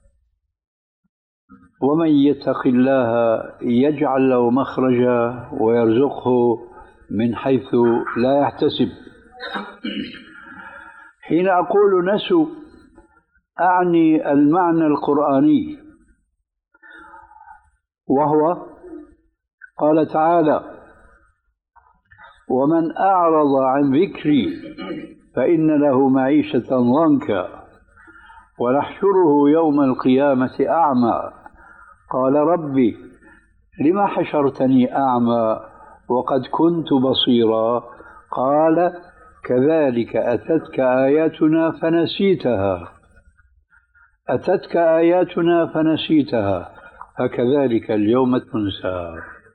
ومن يتق الله يجعل له مخرجا ويرزقه من حيث لا يحتسب. حين أقول نسوا أعني المعنى القرآني، وهو قال تعالى ومن أعرض عن ذكري فإن له معيشة ضنكا ونحشره يوم القيامة أعمى قال ربي لما حشرتني أعمى وقد كنت بصيرا قال كذلك أتتك آياتنا فنسيتها أتتك آياتنا فنسيتها فكذلك اليوم تنسى.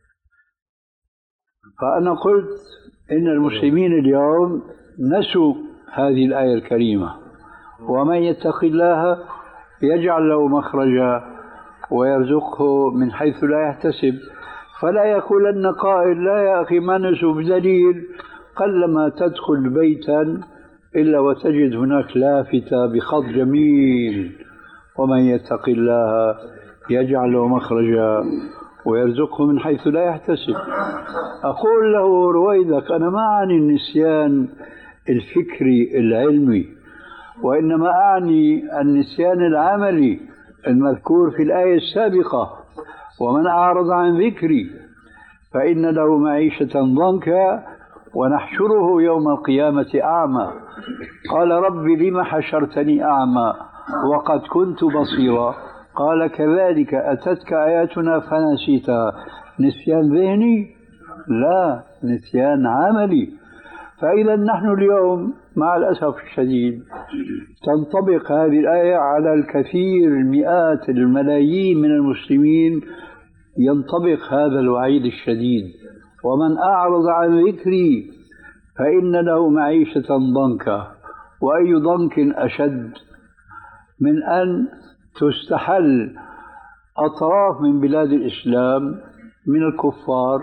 فأنا قلت إن المسلمين اليوم نسوا هذه الآية الكريمة ومن يتق الله يجعل له مخرجا ويرزقه من حيث لا يحتسب. فلا يقولن قائل لا يا أخي ما نشوف دليل. قلما تدخل بيتا إلا وتجد هناك لافتة بخط جميل: ومن يتق الله يجعل له مخرجا ويرزقه من حيث لا يحتسب. أقول له رويدك أنا ما أعني النسيان الفكري العلمي، وإنما أعني النسيان العملي المذكور في الآية السابقة: ومن أعرض عن ذكري فإن له معيشة ضنكا ونحشره يوم القيامة أعمى. قال رب لم حشرتني أعمى وقد كنت بصيرا؟ قال كذلك أتتك آياتنا فنسيتها. نسيان ذهني؟ لا، نسيان عملي. فإذا نحن اليوم مع الأسف الشديد تنطبق هذه الآية على الكثير، مئات الملايين من المسلمين ينطبق هذا الوعيد الشديد: ومن أعرض عن ذكري فإن له معيشة ضنكا. وأي ضنك أشد من أن تستحل أطراف من بلاد الإسلام من الكفار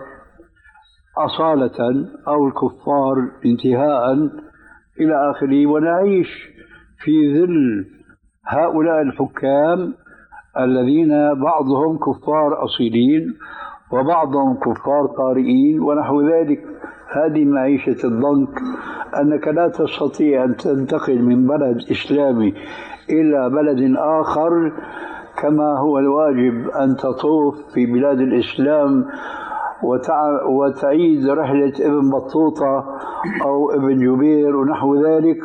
أصالة أو الكفار انتهاء إلى آخره، ونعيش في ظل هؤلاء الحكام الذين بعضهم كفار أصيلين وبعضهم كفار طارئين ونحو ذلك. هذه معيشة الضنك، أنك لا تستطيع أن تنتقل من بلد إسلامي إلى بلد آخر كما هو الواجب أن تطوف في بلاد الإسلام وتع... وتعيد رحلة ابن بطوطة أو ابن جبير ونحو ذلك.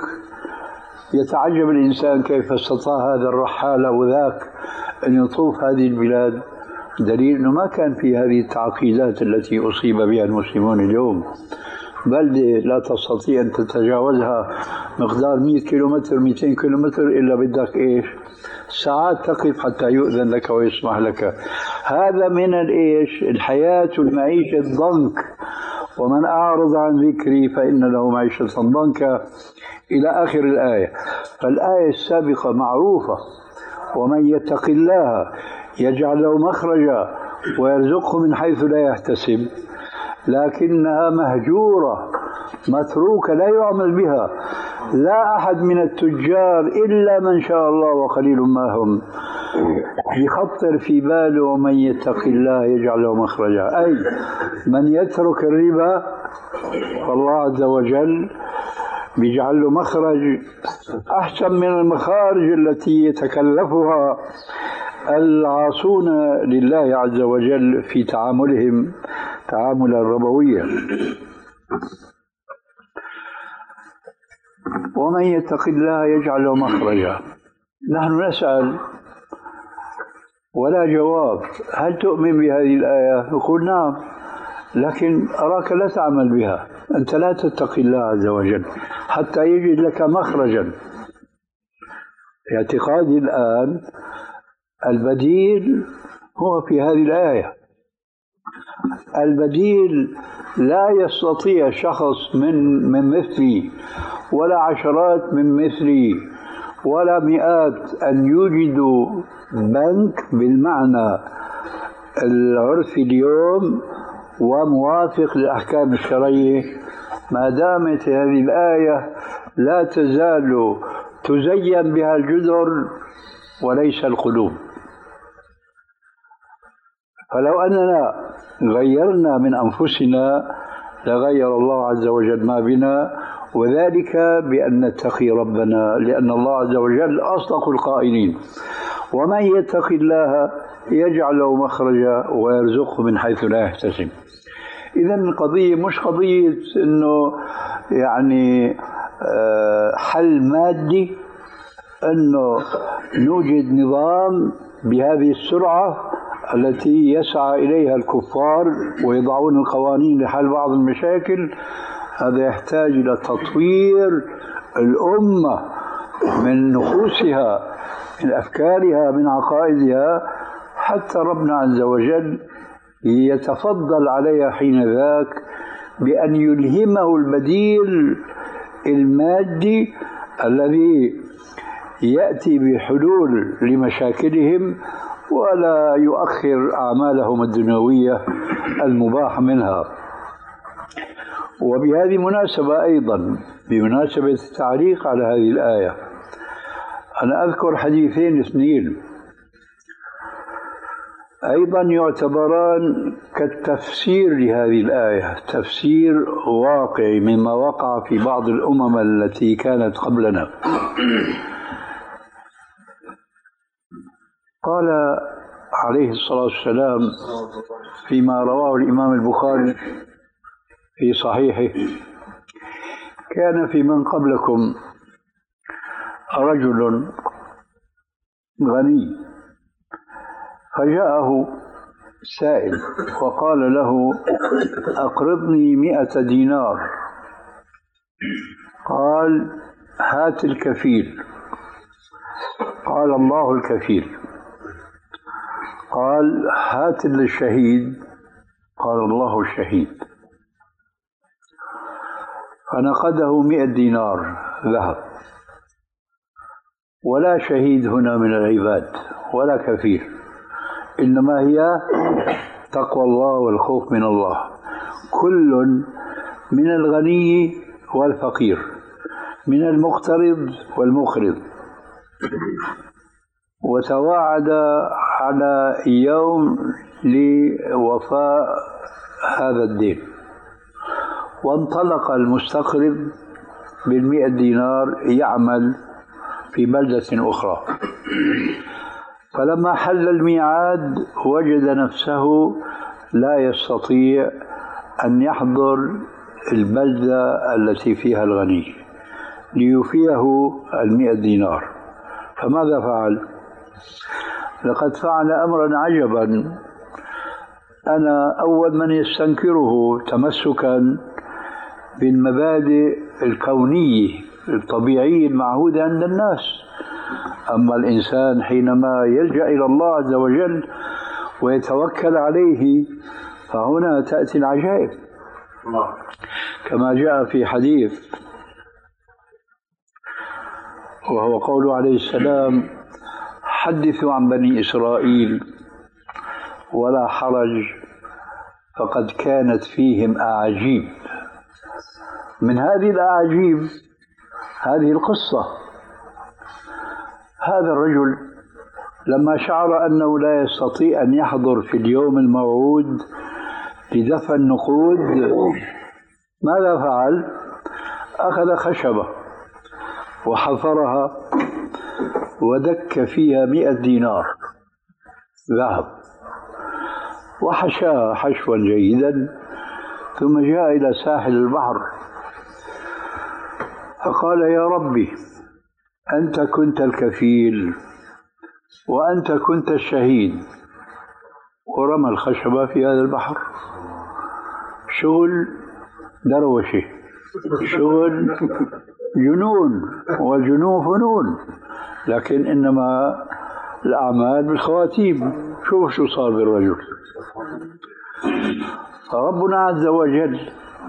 يتعجب الإنسان كيف استطاع هذا الرحال أو ذاك أن يطوف هذه البلاد، دليل أنه ما كان في هذه التعقيدات التي أصيب بها المسلمون اليوم. بلدة لا تستطيع أن تتجاوزها مقدار مئة كيلومتر مئتين كيلومتر إلا بدك إيش؟ ساعات تقف حتى يؤذن لك ويسمح لك. هذا من الإيش؟ الحياة والمعيشة الضنك. ومن أعرض عن ذكري فإن له معيشة ضنكا إلى آخر الآية. فالآية السابقة معروفة: ومن يتق الله يجعل له مخرجا ويرزقه من حيث لا يحتسب، لكنها مهجورة متروكة لا يعمل بها. لا أحد من التجار إلا من شاء الله وقليل ما هم يخطر في باله ومن يتق الله يجعل له مخرجا، أي من يترك الربا فالله عز وجل بيجعل له مخرج أحسن من المخارج التي يتكلفها العاصون لله عز وجل في تعاملهم تعاملا ربويا. ومن يتق الله يجعل له مخرجا. نحن نسأل ولا جواب: هل تؤمن بهذه الآية؟ يقول نعم، لكن أراك لا تعمل بها، أنت لا تتقي الله عز وجل حتى يجد لك مخرجا. اعتقادي الآن البديل هو في هذه الآية. البديل لا يستطيع شخص من من مثلي ولا عشرات من مثلي ولا مئات أن يوجدوا بنك بالمعنى العرفي اليوم وموافق للأحكام الشرعية ما دامت هذه الآية لا تزال تزين بها الجدر وليس القلوب. فلو أننا غيرنا من أنفسنا لغير الله عز وجل ما بنا، وذلك بأن نتقي ربنا، لأن الله عز وجل أصدق القائلين: ومن يتق الله يجعل له مخرجا ويرزقه من حيث لا يحتسب. إذا القضية مش قضية إنه يعني حل مادي، إنه نوجد نظام بهذه السرعة التي يسعى إليها الكفار ويضعون القوانين لحل بعض المشاكل. هذا يحتاج إلى تطوير الأمة من نفوسها، من أفكارها، من عقائدها، حتى ربنا عز وجل يتفضل عليها حين ذاك بأن يلهمه البديل المادي الذي يأتي بحلول لمشاكلهم ولا يؤخر أعمالهم الدنيوية المباح منها. وبهذه المناسبة أيضا، بمناسبة التعليق على هذه الآية، أنا أذكر حديثين اثنين أيضا يعتبران كالتفسير لهذه الآية، تفسير واقعي مما وقع في بعض الأمم التي كانت قبلنا. قال عليه الصلاة والسلام فيما رواه الإمام البخاري في صحيحه: كان في من قبلكم رجل غني فجاءه سائل وقال له: أقرضني مئة دينار. قال: هات الكفيل. قال: الله الكفيل. قال: هات الشهيد. قال: الله الشهيد. فنقده مئة دينار ذهب. ولا شهيد هنا من العباد ولا كفيل، إنما هي تقوى الله والخوف من الله، كل من الغني والفقير، من المقترض والمقرض، وتواعد على يوم لوفاء هذا الدين. وانطلق المستقرض بالمئة دينار يعمل في بلدة أخرى، فلما حل الميعاد وجد نفسه لا يستطيع أن يحضر البلدة التي فيها الغني ليوفيه المئة دينار. فماذا فعل؟ لقد فعل أمرا عجبا أنا أول من يستنكره تمسكا بالمبادئ الكونية الطبيعية المعهودة عند الناس. أما الإنسان حينما يلجأ إلى الله عز وجل ويتوكل عليه فهنا تأتي العجائب، كما جاء في حديث وهو قوله عليه السلام: حدثوا عن بني إسرائيل ولا حرج فقد كانت فيهم أعاجيب. من هذه الأعاجيب هذه القصة: هذا الرجل لما شعر أنه لا يستطيع أن يحضر في اليوم الموعود لدفع النقود، ماذا فعل؟ أخذ خشبة وحفرها ودك فيها مئة دينار ذهب وحشاها حشوا جيدا، ثم جاء إلى ساحل البحر فقال: يا ربي، أنت كنت الكفيل وأنت كنت الشهيد، ورمى الخشبة في هذا البحر. شغل دروشة، شغل جنون، والجنون فنون، لكن إنما الأعمال بالخواتيم. شوف شو صار بالرجل. فربنا عز وجل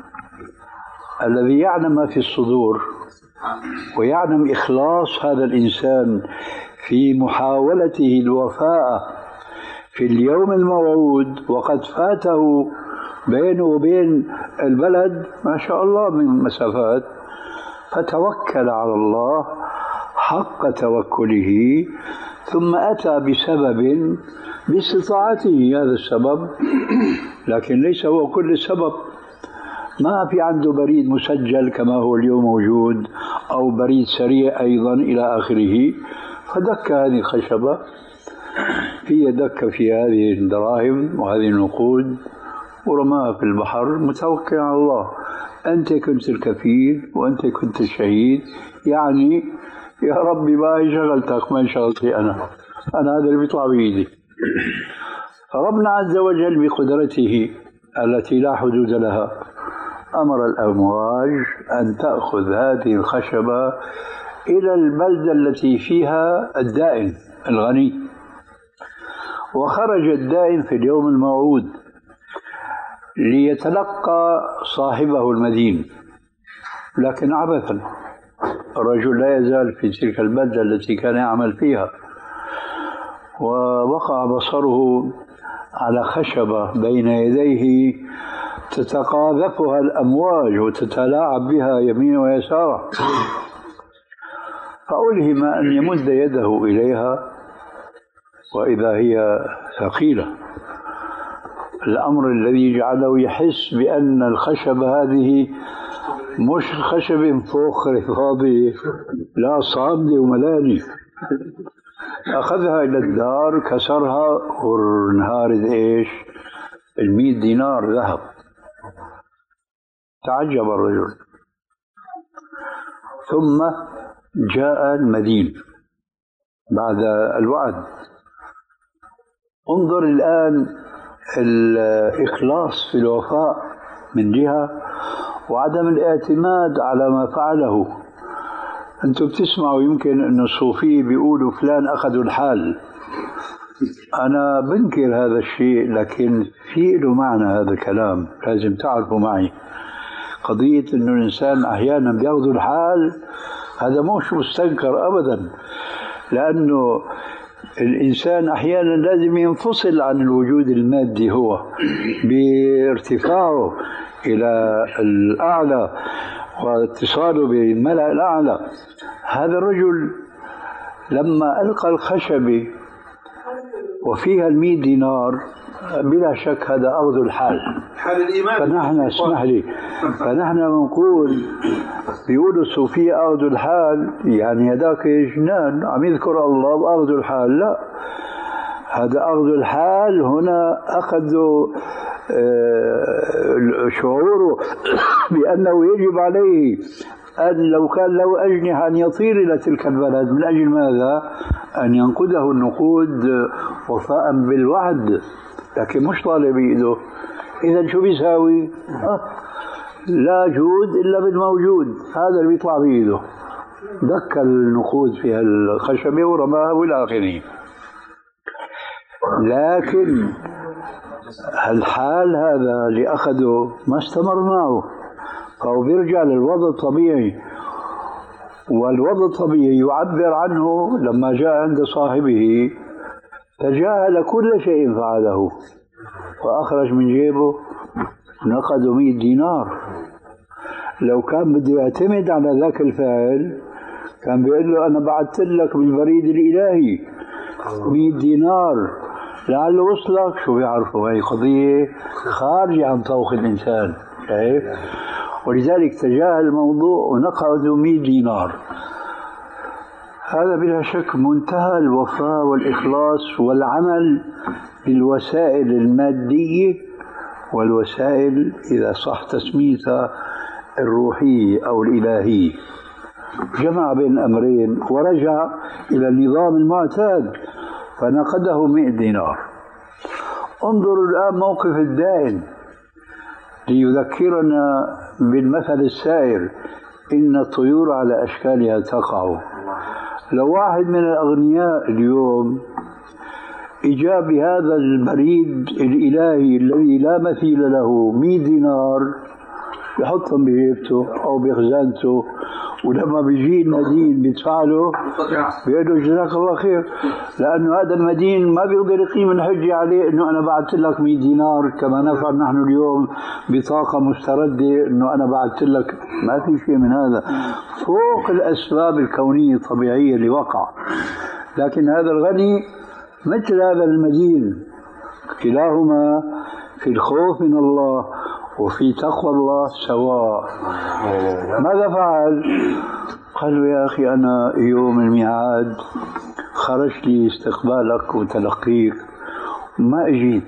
الذي يعلم ما في الصدور ويعلم إخلاص هذا الإنسان في محاولته الوفاء في اليوم الموعود، وقد فاته بينه وبين البلد ما شاء الله من مسافات، فتوكل على الله حق توكله، ثم أتى بسبب باستطاعته هذا السبب، لكن ليس هو كل السبب. ما في عنده بريد مسجل كما هو اليوم موجود، أو بريد سريع أيضا إلى آخره. فدك هذه الخشبة، في دك في هذه الدراهم وهذه النقود ورماها في البحر متوكل على الله. أنت كنت الكفيل وأنت كنت الشهيد، يعني يا ربي ما هي شغلتك، ما شغلتي أنا أنا هذا اللي بيطلع بإيدي. فربنا عز وجل بقدرته التي لا حدود لها أمر الأمواج أن تأخذ هذه الخشبة إلى البلدة التي فيها الدائن الغني. وخرج الدائن في اليوم الموعود ليتلقى صاحبه المدين، لكن عبثا الرجل لا يزال في تلك البلدة التي كان يعمل فيها. ووقع بصره على خشبة بين يديه تتقاذفها الأمواج وتتلاعب بها يمينا ويسارا، فألهم أن يمد يده إليها وإذا هي ثقيلة، الأمر الذي جعله يحس بأن الخشبة هذه مش خشب فوق فاضي، لا صامدة وملاني. أخذها إلى الدار كسرها وانهارت إيش؟ المئة دينار ذهب. تعجب الرجل، ثم جاء المدين بعد الوعد. انظر الآن الإخلاص في الوفاء من جهة، وعدم الاعتماد على ما فعله. أنتم بتسمعوا يمكن أن الصوفية بيقولوا فلان أخذوا الحال، أنا بنكر هذا الشيء، لكن في له معنى هذا الكلام لازم تعرفوا معي. قضية أنه الإنسان أحيانا بياخذوا الحال هذا مش مستنكر أبدا، لأنه الإنسان أحيانا لازم ينفصل عن الوجود المادي هو بارتفاعه إلى الأعلى واتصاله بالملأ الأعلى. هذا الرجل لما ألقى الخشبة وفيها المئة دينار بلا شك هذا أخذ الحال، حال الإيمان. فنحن اسمح لي فنحن بنقول بيقولوا الصوفية أخذ الحال يعني هذاك جنان عم يذكر الله بأخذ الحال، لا، هذا أخذ الحال هنا أخذوا شعوره بأنه يجب عليه أن لو كان له أجنحة أن يطير إلى تلك البلد. من أجل ماذا؟ أن ينقذه النقود وفاء بالوعد، لكن مش طالب بإيده. إذا شو بيساوي؟ أه لا جود إلا بالموجود، هذا اللي بيطلع بإيده. دك النقود في الخشبة ورماها والى آخره. لكن الحال هذا اللي أخذه ما استمر معه، فهو بيرجع للوضع الطبيعي، والوضع الطبيعي يعبر عنه لما جاء عند صاحبه تجاهل كل شيء فعله وأخرج من جيبه نقد مئة دينار. لو كان بده يعتمد على ذاك الفعل كان بيقول له أنا بعثت لك بالبريد الإلهي مئة دينار لعله وصلك. شو بيعرفوا؟ هي قضية خارجة عن طوق الإنسان، شايف؟ ولذلك تجاهل الموضوع ونقده مئة دينار. هذا بلا شك منتهى الوفاء والإخلاص والعمل بالوسائل المادية والوسائل إذا صح تسميتها الروحية أو الإلهية. جمع بين الأمرين ورجع إلى النظام المعتاد فنقده مئة دينار. انظروا الآن موقف الدائن ليذكرنا بالمثل السائر إن الطيور على أشكالها تقع. لو واحد من الأغنياء اليوم إجا بهذا البريد الإلهي الذي لا مثيل له مئة دينار يحطهم بجيبته أو بخزانته، ولما بيجي المدين بيدفع له بيقول له جزاك الله خير، لأنه هذا المدين ما بيقدر يقيم الحجة عليه إنه أنا بعثت لك مئة دينار كما نفعل نحن اليوم بطاقة مستردة إنه أنا بعثت لك. ما في شيء من هذا فوق الأسباب الكونية الطبيعية اللي وقع. لكن هذا الغني مثل هذا المدين، كلاهما في الخوف من الله وفي تقوى الله سواء. ماذا فعل؟ قالوا يا أخي أنا يوم الميعاد خرج لي استقبالك وتلقيك ما أجيت،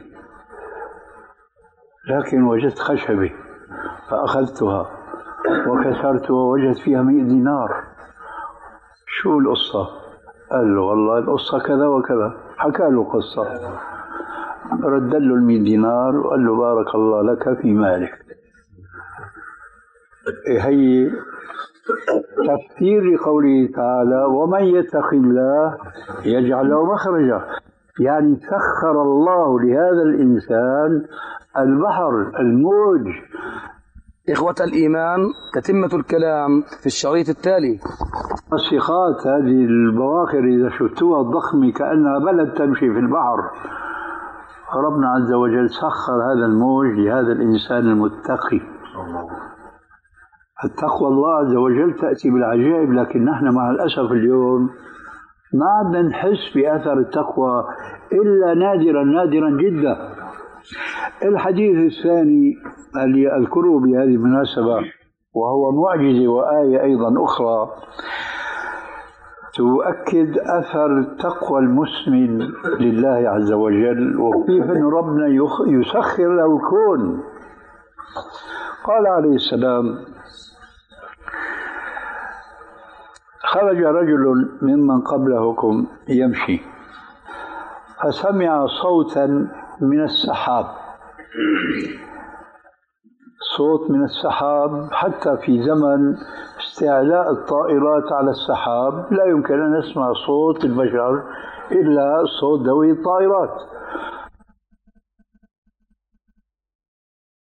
لكن وجدت خشبة فأخذتها وكسرتها ووجدت فيها مئة دينار. شو القصة؟ قال له والله القصة كذا وكذا، حكى له قصة، رد له المئة دينار وقال له بارك الله لك في مالك. هي تفسير لقوله تعالى ومن يتق الله يجعل له مخرجا، يعني سخر الله لهذا الإنسان البحر الموج. إخوة الإيمان، تتمة الكلام في الشريط التالي. الصخات هذه البواخر إذا شفتوها الضخمة كأنها بلد تمشي في البحر، ربنا عز وجل سخر هذا الموج لهذا الإنسان المتقي. التقوى الله عز وجل تأتي بالعجائب، لكن نحن مع الأسف اليوم ما عدنا نحس بأثر التقوى إلا نادرا نادرا جدا. الحديث الثاني اللي أذكره بهذه المناسبة وهو معجزة وآية أيضا أخرى تؤكد أثر تقوى المسلم لله عز وجل وكيف أن ربنا يسخر له الكون. قال عليه السلام: خرج رجل ممن قبلكم يمشي فسمع صوتا من السحاب، صوت من السحاب. حتى في زمن استعلاء الطائرات على السحاب لا يمكن أن نسمع صوت البشر إلا صوت ذوي الطائرات.